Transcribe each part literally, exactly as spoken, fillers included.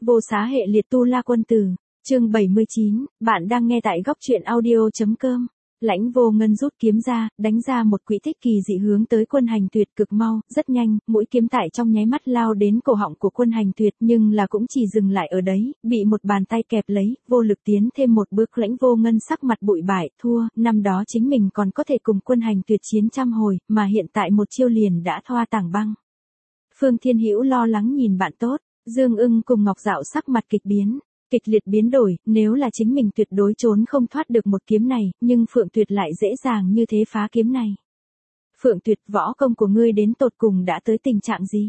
Vô Xá hệ liệt tu la quân tử, chương bảy mươi chín, bạn đang nghe tại góc truyện audio.com. Lãnh Vô Ngân rút kiếm ra, đánh ra một quỹ tích kỳ dị hướng tới Quân Hành Tuyệt cực mau, rất nhanh, mũi kiếm tại trong nháy mắt lao đến cổ họng của Quân Hành Tuyệt nhưng là cũng chỉ dừng lại ở đấy, bị một bàn tay kẹp lấy, vô lực tiến thêm một bước. Lãnh Vô Ngân sắc mặt bụi bại, thua, năm đó chính mình còn có thể cùng Quân Hành Tuyệt chiến trăm hồi, mà hiện tại một chiêu liền đã thoa tảng băng. Phương Thiên Hữu lo lắng nhìn bạn tốt, Dương Ưng cùng Ngọc Dạo sắc mặt kịch biến. Kịch liệt biến đổi, nếu là chính mình tuyệt đối trốn không thoát được một kiếm này, nhưng Phượng Tuyệt lại dễ dàng như thế phá kiếm này. Phượng Tuyệt, võ công của ngươi đến tột cùng đã tới tình trạng gì?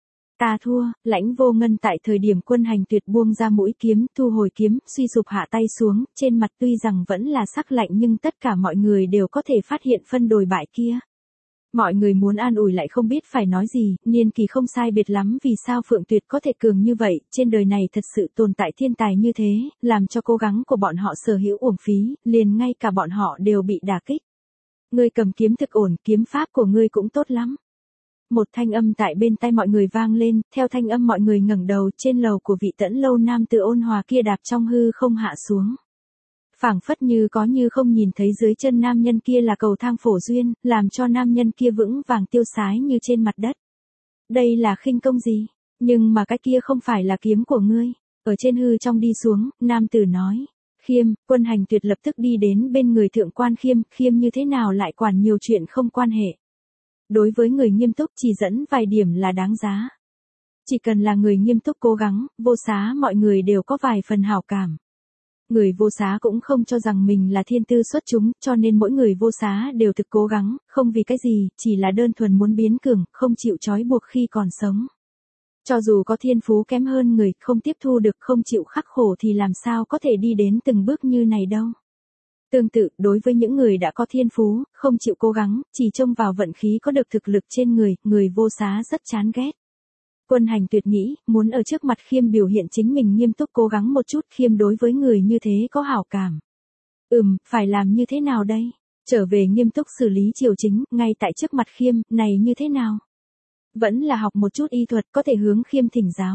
Ta thua. Lãnh Vô Ngân tại thời điểm Quân Hành Tuyệt buông ra mũi kiếm, thu hồi kiếm, suy sụp hạ tay xuống, trên mặt tuy rằng vẫn là sắc lạnh nhưng tất cả mọi người đều có thể phát hiện phân đồi bại kia. Mọi người muốn an ủi lại không biết phải nói gì, niên kỳ không sai biệt lắm, vì sao Phượng Tuyệt có thể cường như vậy, trên đời này thật sự tồn tại thiên tài như thế, làm cho cố gắng của bọn họ sở hữu uổng phí, liền ngay cả bọn họ đều bị đả kích. Ngươi cầm kiếm thực ổn, kiếm pháp của ngươi cũng tốt lắm. Một thanh âm tại bên tai mọi người vang lên, theo thanh âm mọi người ngẩng đầu, trên lầu của Vị Tẫn lâu nam tử ôn hòa kia đạp trong hư không hạ xuống. Phảng phất như có như không nhìn thấy dưới chân nam nhân kia là cầu thang phổ duyên, làm cho nam nhân kia vững vàng tiêu sái như trên mặt đất. Đây là khinh công gì? Nhưng mà cái kia không phải là kiếm của ngươi. Ở trên hư trong đi xuống, nam tử nói. Khiêm, Quân Hành Tuyệt lập tức đi đến bên người thượng quan Khiêm, Khiêm như thế nào lại quản nhiều chuyện không quan hệ. Đối với người nghiêm túc chỉ dẫn vài điểm là đáng giá. Chỉ cần là người nghiêm túc cố gắng, Vô Xá mọi người đều có vài phần hảo cảm. Người Vô Xá cũng không cho rằng mình là thiên tư xuất chúng, cho nên mỗi người Vô Xá đều thực cố gắng, không vì cái gì, chỉ là đơn thuần muốn biến cường, không chịu trói buộc khi còn sống. Cho dù có thiên phú kém hơn người, không tiếp thu được, không chịu khắc khổ thì làm sao có thể đi đến từng bước như này đâu. Tương tự, đối với những người đã có thiên phú, không chịu cố gắng, chỉ trông vào vận khí có được thực lực trên người, người Vô Xá rất chán ghét. Quân Hành Tuyệt nghĩ, muốn ở trước mặt Khiêm biểu hiện chính mình nghiêm túc cố gắng một chút, Khiêm đối với người như thế có hảo cảm. Ừm, phải làm như thế nào đây? Trở về nghiêm túc xử lý triều chính, ngay tại trước mặt Khiêm, này như thế nào? Vẫn là học một chút y thuật, có thể hướng Khiêm thỉnh giáo.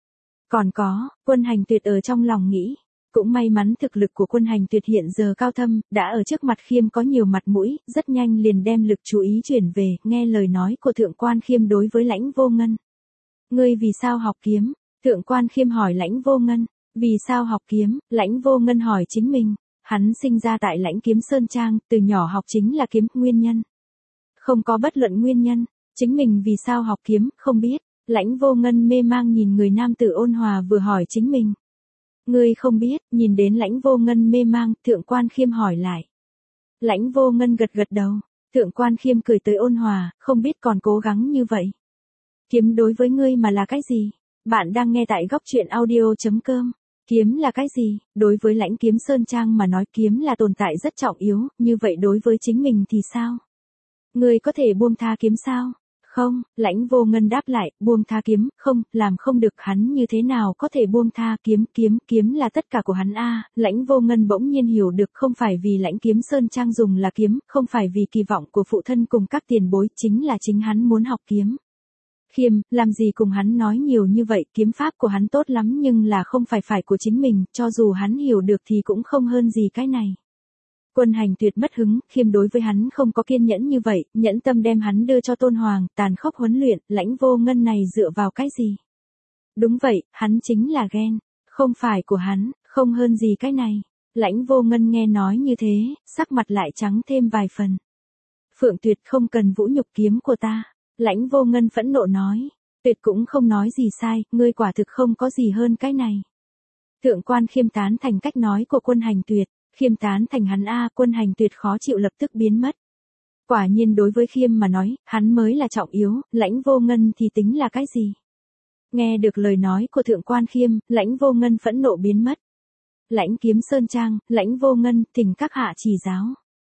Còn có, Quân Hành Tuyệt ở trong lòng nghĩ. Cũng may mắn thực lực của Quân Hành Tuyệt hiện giờ cao thâm, đã ở trước mặt Khiêm có nhiều mặt mũi, rất nhanh liền đem lực chú ý chuyển về, nghe lời nói của thượng quan Khiêm đối với Lãnh Vô Ngân. Ngươi vì sao học kiếm? Thượng quan Khiêm hỏi Lãnh Vô Ngân. Vì sao học kiếm? Lãnh Vô Ngân hỏi chính mình. Hắn sinh ra tại Lãnh Kiếm Sơn Trang, từ nhỏ học chính là kiếm, nguyên nhân. Không có bất luận nguyên nhân. Chính mình vì sao học kiếm, không biết. Lãnh Vô Ngân mê mang nhìn người nam tử ôn hòa vừa hỏi chính mình. Ngươi không biết, nhìn đến Lãnh Vô Ngân mê mang, thượng quan Khiêm hỏi lại. Lãnh Vô Ngân gật gật đầu. Thượng quan Khiêm cười tới ôn hòa, không biết còn cố gắng như vậy. Kiếm đối với ngươi mà là cái gì? Bạn đang nghe tại góc truyện audio.com. Kiếm là cái gì? Đối với Lãnh Kiếm Sơn Trang mà nói kiếm là tồn tại rất trọng yếu, như vậy đối với chính mình thì sao? Ngươi có thể buông tha kiếm sao? Không, Lãnh Vô Ngân đáp lại, buông tha kiếm, không, làm không được. Hắn như thế nào có thể buông tha kiếm, kiếm, kiếm là tất cả của hắn a. À, Lãnh Vô Ngân bỗng nhiên hiểu được, không phải vì Lãnh Kiếm Sơn Trang dùng là kiếm, không phải vì kỳ vọng của phụ thân cùng các tiền bối, chính là chính hắn muốn học kiếm. Khiêm, làm gì cùng hắn nói nhiều như vậy, kiếm pháp của hắn tốt lắm nhưng là không phải phải của chính mình, cho dù hắn hiểu được thì cũng không hơn gì cái này. Quân Hành Tuyệt mất hứng, Khiêm đối với hắn không có kiên nhẫn như vậy, nhẫn tâm đem hắn đưa cho Tôn Hoàng, tàn khốc huấn luyện, Lãnh Vô Ngân này dựa vào cái gì? Đúng vậy, hắn chính là ghen, không phải của hắn, không hơn gì cái này. Lãnh Vô Ngân nghe nói như thế, sắc mặt lại trắng thêm vài phần. Phượng Tuyệt không cần vũ nhục kiếm của ta. Lãnh Vô Ngân phẫn nộ nói, Tuyệt cũng không nói gì sai, ngươi quả thực không có gì hơn cái này. Thượng quan Khiêm tán thành cách nói của Quân Hành Tuyệt, Khiêm tán thành hắn a. Quân Hành Tuyệt khó chịu lập tức biến mất. Quả nhiên đối với Khiêm mà nói, hắn mới là trọng yếu, Lãnh Vô Ngân thì tính là cái gì? Nghe được lời nói của thượng quan Khiêm, Lãnh Vô Ngân phẫn nộ biến mất. Lãnh Kiếm Sơn Trang, Lãnh Vô Ngân, thỉnh các hạ chỉ giáo.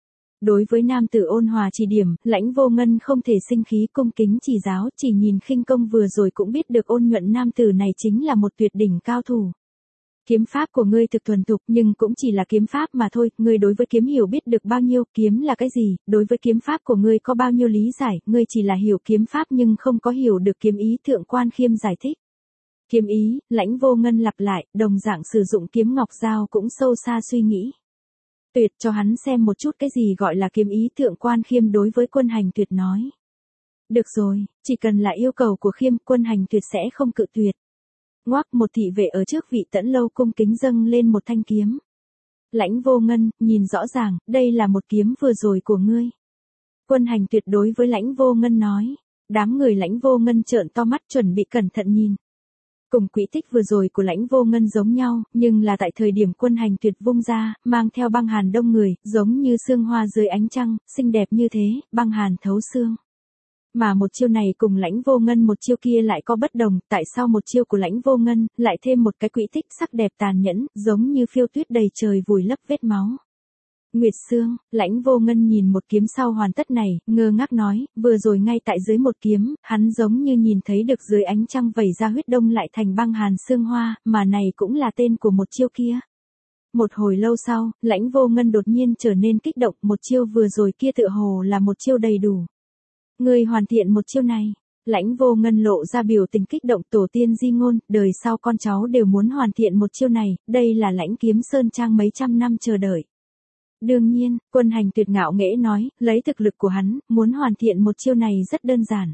Đối với nam tử ôn hòa chỉ điểm, Lãnh Vô Ngân không thể sinh khí cung kính chỉ giáo, chỉ nhìn khinh công vừa rồi cũng biết được ôn nhuận nam tử này chính là một tuyệt đỉnh cao thủ. Kiếm pháp của ngươi thực thuần thục nhưng cũng chỉ là kiếm pháp mà thôi, ngươi đối với kiếm hiểu biết được bao nhiêu, kiếm là cái gì, đối với kiếm pháp của ngươi có bao nhiêu lý giải, ngươi chỉ là hiểu kiếm pháp nhưng không có hiểu được kiếm ý, thượng quan Khiêm giải thích. Kiếm ý, Lãnh Vô Ngân lặp lại, đồng dạng sử dụng kiếm ngọc dao cũng sâu xa suy nghĩ. Tuyệt, cho hắn xem một chút cái gì gọi là kiếm ý. Thượng Quan Khiêm đối với Quân Hành Tuyệt nói. Được rồi, chỉ cần là yêu cầu của Khiêm, Quân Hành Tuyệt sẽ không cự tuyệt. Ngoác, một thị vệ ở trước vị Tẫn lâu cung kính dâng lên một thanh kiếm. Lãnh Vô Ngân, nhìn rõ ràng, đây là một kiếm vừa rồi của ngươi. Quân Hành Tuyệt đối với Lãnh Vô Ngân nói. Đám người Lãnh Vô Ngân trợn to mắt chuẩn bị cẩn thận nhìn. Cùng quỹ tích vừa rồi của Lãnh Vô Ngân giống nhau, nhưng là tại thời điểm Quân Hành Tuyệt vung ra, mang theo băng hàn đông người, giống như sương hoa dưới ánh trăng, xinh đẹp như thế, băng hàn thấu xương. Mà một chiêu này cùng Lãnh Vô Ngân một chiêu kia lại có bất đồng, tại sao một chiêu của Lãnh Vô Ngân lại thêm một cái quỹ tích sắc đẹp tàn nhẫn, giống như phiêu tuyết đầy trời vùi lấp vết máu. Nguyệt Sương, Lãnh Vô Ngân nhìn một kiếm sau hoàn tất này, ngơ ngác nói, vừa rồi ngay tại dưới một kiếm, hắn giống như nhìn thấy được dưới ánh trăng vẩy ra huyết đông lại thành băng hàn sương hoa, mà này cũng là tên của một chiêu kia. Một hồi lâu sau, Lãnh Vô Ngân đột nhiên trở nên kích động, một chiêu vừa rồi kia tựa hồ là một chiêu đầy đủ. Ngươi hoàn thiện một chiêu này. Lãnh Vô Ngân lộ ra biểu tình kích động, tổ tiên di ngôn, đời sau con cháu đều muốn hoàn thiện một chiêu này, đây là Lãnh Kiếm Sơn Trang mấy trăm năm chờ đợi. Đương nhiên, Quân Hành Tuyệt ngạo nghễ nói, lấy thực lực của hắn, muốn hoàn thiện một chiêu này rất đơn giản.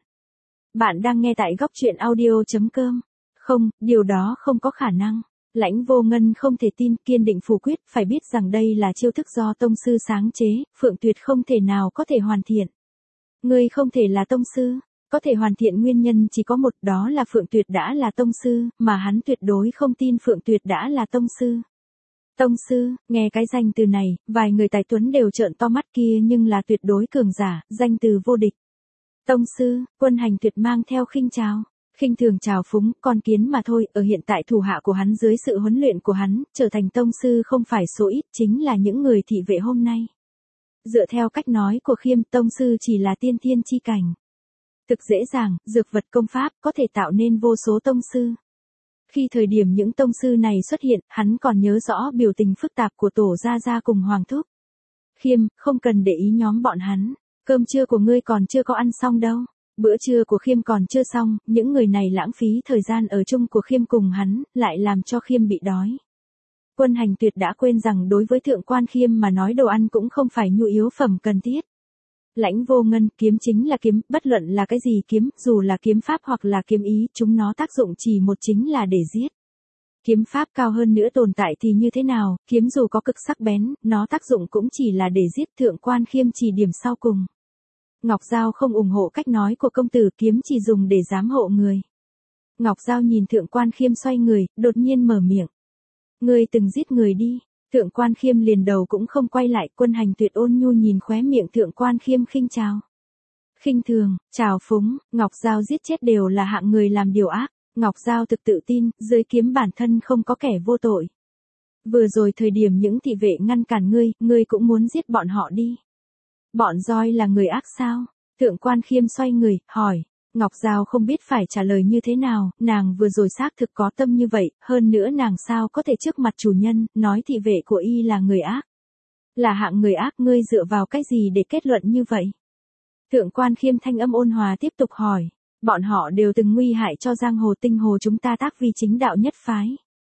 Bạn đang nghe tại góc truyện audio chấm com. Không, điều đó không có khả năng. Lãnh Vô Ngân không thể tin, kiên định phủ quyết, phải biết rằng đây là chiêu thức do tông sư sáng chế, Phượng Tuyệt không thể nào có thể hoàn thiện. Ngươi không thể là tông sư, có thể hoàn thiện nguyên nhân chỉ có một, đó là Phượng Tuyệt đã là tông sư, mà hắn tuyệt đối không tin Phượng Tuyệt đã là tông sư. Tông sư, nghe cái danh từ này, vài người tài tuấn đều trợn to mắt kia nhưng là tuyệt đối cường giả, danh từ vô địch. Tông sư, Quân Hành Tuyệt mang theo khinh trào, khinh thường trào phúng, con kiến mà thôi, ở hiện tại thủ hạ của hắn dưới sự huấn luyện của hắn, trở thành tông sư không phải số ít, chính là những người thị vệ hôm nay. Dựa theo cách nói của Khiêm, tông sư chỉ là tiên thiên chi cảnh. Thực dễ dàng, dược vật công pháp có thể tạo nên vô số tông sư. Khi thời điểm những tông sư này xuất hiện, hắn còn nhớ rõ biểu tình phức tạp của Tổ Gia Gia cùng Hoàng Thúc. Khiêm, không cần để ý nhóm bọn hắn, cơm trưa của ngươi còn chưa có ăn xong đâu. Bữa trưa của Khiêm còn chưa xong, những người này lãng phí thời gian ở chung của Khiêm cùng hắn, lại làm cho Khiêm bị đói. Quân Hành Tuyệt đã quên rằng đối với Thượng Quan Khiêm mà nói đồ ăn cũng không phải nhu yếu phẩm cần thiết. Lãnh Vô Ngân, kiếm chính là kiếm, bất luận là cái gì kiếm, dù là kiếm pháp hoặc là kiếm ý, chúng nó tác dụng chỉ một chính là để giết. Kiếm pháp cao hơn nữa tồn tại thì như thế nào, kiếm dù có cực sắc bén, nó tác dụng cũng chỉ là để giết. Thượng Quan Khiêm chỉ điểm sau cùng. Ngọc Giao không ủng hộ cách nói của công tử, kiếm chỉ dùng để giám hộ người. Ngọc Giao nhìn Thượng Quan Khiêm xoay người, đột nhiên mở miệng. Ngươi từng giết người đi. Thượng Quan Khiêm liền đầu cũng không quay lại, Quân Hành Tuyệt ôn nhu nhìn khóe miệng Thượng Quan Khiêm khinh chào. Khinh thường, trào phúng, Ngọc Giao giết chết đều là hạng người làm điều ác. Ngọc Giao thực tự tin, dưới kiếm bản thân không có kẻ vô tội. Vừa rồi thời điểm những thị vệ ngăn cản ngươi, ngươi cũng muốn giết bọn họ đi. Bọn roi là người ác sao? Thượng Quan Khiêm xoay người, hỏi. Ngọc Giao không biết phải trả lời như thế nào, nàng vừa rồi xác thực có tâm như vậy, hơn nữa nàng sao có thể trước mặt chủ nhân, nói thị vệ của y là người ác. Là hạng người ác, ngươi dựa vào cái gì để kết luận như vậy? Thượng Quan Khiêm thanh âm ôn hòa tiếp tục hỏi. Bọn họ đều từng nguy hại cho giang hồ tinh hồ chúng ta tác vi chính đạo nhất phái.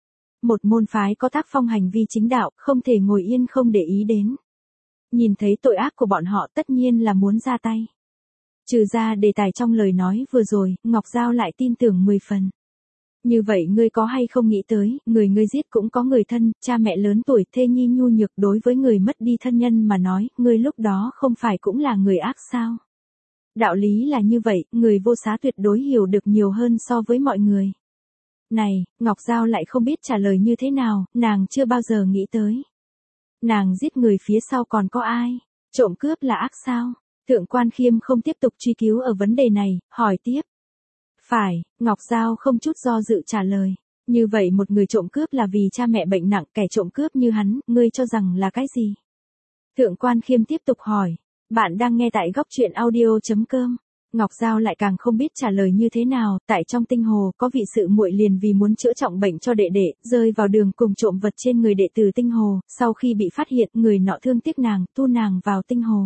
Một môn phái có tác phong hành vi chính đạo, không thể ngồi yên không để ý đến. Nhìn thấy tội ác của bọn họ tất nhiên là muốn ra tay. Trừ ra đề tài trong lời nói vừa rồi, Ngọc Giao lại tin tưởng mười phần. Như vậy ngươi có hay không nghĩ tới, người ngươi giết cũng có người thân, cha mẹ lớn tuổi, thê nhi nhu nhược, đối với người mất đi thân nhân mà nói, ngươi lúc đó không phải cũng là người ác sao? Đạo lý là như vậy, người vô xá tuyệt đối hiểu được nhiều hơn so với mọi người. Này, Ngọc Giao lại không biết trả lời như thế nào, nàng chưa bao giờ nghĩ tới. Nàng giết người phía sau còn có ai? Trộm cướp là ác sao? Thượng Quan Khiêm không tiếp tục truy cứu ở vấn đề này, hỏi tiếp. Phải, Ngọc Giao không chút do dự trả lời. Như vậy một người trộm cướp là vì cha mẹ bệnh nặng, kẻ trộm cướp như hắn, ngươi cho rằng là cái gì? Thượng Quan Khiêm tiếp tục hỏi. Bạn đang nghe tại góc truyện audio chấm com. Ngọc Giao lại càng không biết trả lời như thế nào, tại trong tinh hồ có vị sự muội liền vì muốn chữa trọng bệnh cho đệ đệ, rơi vào đường cùng trộm vật trên người đệ tử tinh hồ, sau khi bị phát hiện, người nọ thương tiếc nàng, tu nàng vào tinh hồ.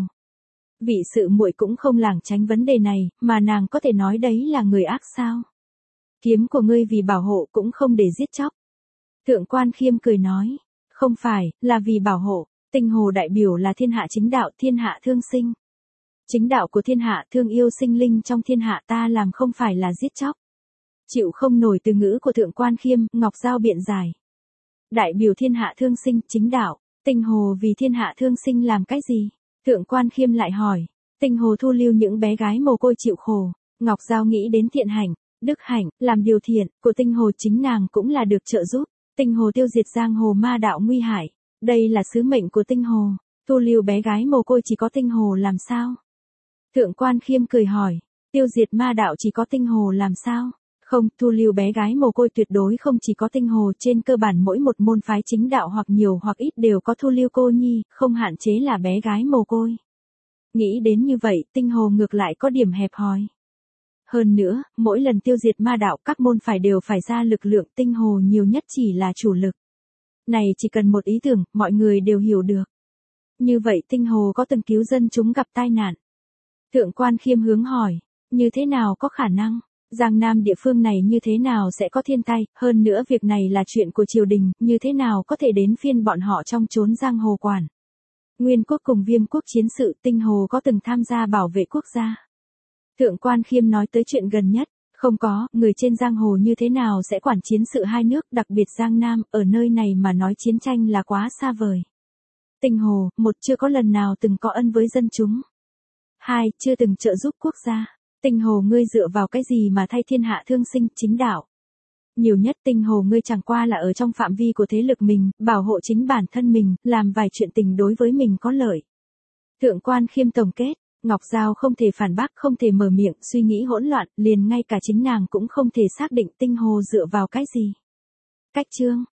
Vị sự muội cũng không lảng tránh vấn đề này, mà nàng có thể nói đấy là người ác sao? Kiếm của ngươi vì bảo hộ cũng không để giết chóc. Thượng quan Khiêm cười nói, không phải, là vì bảo hộ, tinh hồ đại biểu là thiên hạ chính đạo, thiên hạ thương sinh. Chính đạo của thiên hạ thương yêu sinh linh trong thiên hạ ta làm không phải là giết chóc. Chịu không nổi từ ngữ của thượng quan Khiêm, Ngọc Giao biện giải. Đại biểu thiên hạ thương sinh, chính đạo, tinh hồ vì thiên hạ thương sinh làm cái gì? Thượng quan Khiêm lại hỏi, tinh hồ thu lưu những bé gái mồ côi chịu khổ. Ngọc Giao nghĩ đến thiện hạnh, đức hạnh, làm điều thiện, của tinh hồ chính nàng cũng là được trợ giúp. Tinh hồ tiêu diệt giang hồ ma đạo nguy hại. Đây là sứ mệnh của tinh hồ. Thu lưu bé gái mồ côi chỉ có tinh hồ làm sao? Thượng quan Khiêm cười hỏi, tiêu diệt ma đạo chỉ có tinh hồ làm sao? Không, thu lưu bé gái mồ côi tuyệt đối không chỉ có tinh hồ, trên cơ bản mỗi một môn phái chính đạo hoặc nhiều hoặc ít đều có thu lưu cô nhi, không hạn chế là bé gái mồ côi. Nghĩ đến như vậy, tinh hồ ngược lại có điểm hẹp hòi. Hơn nữa, mỗi lần tiêu diệt ma đạo các môn phái đều phải ra lực lượng, tinh hồ nhiều nhất chỉ là chủ lực. Này chỉ cần một ý tưởng, mọi người đều hiểu được. Như vậy tinh hồ có từng cứu dân chúng gặp tai nạn? Thượng quan Khiêm hướng hỏi, như thế nào có khả năng? Giang Nam địa phương này như thế nào sẽ có thiên tai, hơn nữa việc này là chuyện của triều đình, như thế nào có thể đến phiên bọn họ trong chốn giang hồ quản? Nguyên quốc cùng Viêm quốc chiến sự, tinh hồ có từng tham gia bảo vệ quốc gia? Thượng quan Khiêm nói tới chuyện gần nhất, không có, người trên giang hồ như thế nào sẽ quản chiến sự hai nước, đặc biệt Giang Nam, ở nơi này mà nói chiến tranh là quá xa vời. Tinh hồ, một chưa có lần nào từng có ân với dân chúng. Hai, chưa từng trợ giúp quốc gia. Tinh hồ ngươi dựa vào cái gì mà thay thiên hạ thương sinh, chính đạo? Nhiều nhất tinh hồ ngươi chẳng qua là ở trong phạm vi của thế lực mình, bảo hộ chính bản thân mình, làm vài chuyện tình đối với mình có lợi. Thượng quan Khiêm tổng kết, Ngọc Giao không thể phản bác, không thể mở miệng, suy nghĩ hỗn loạn, liền ngay cả chính nàng cũng không thể xác định tinh hồ dựa vào cái gì. Cách chương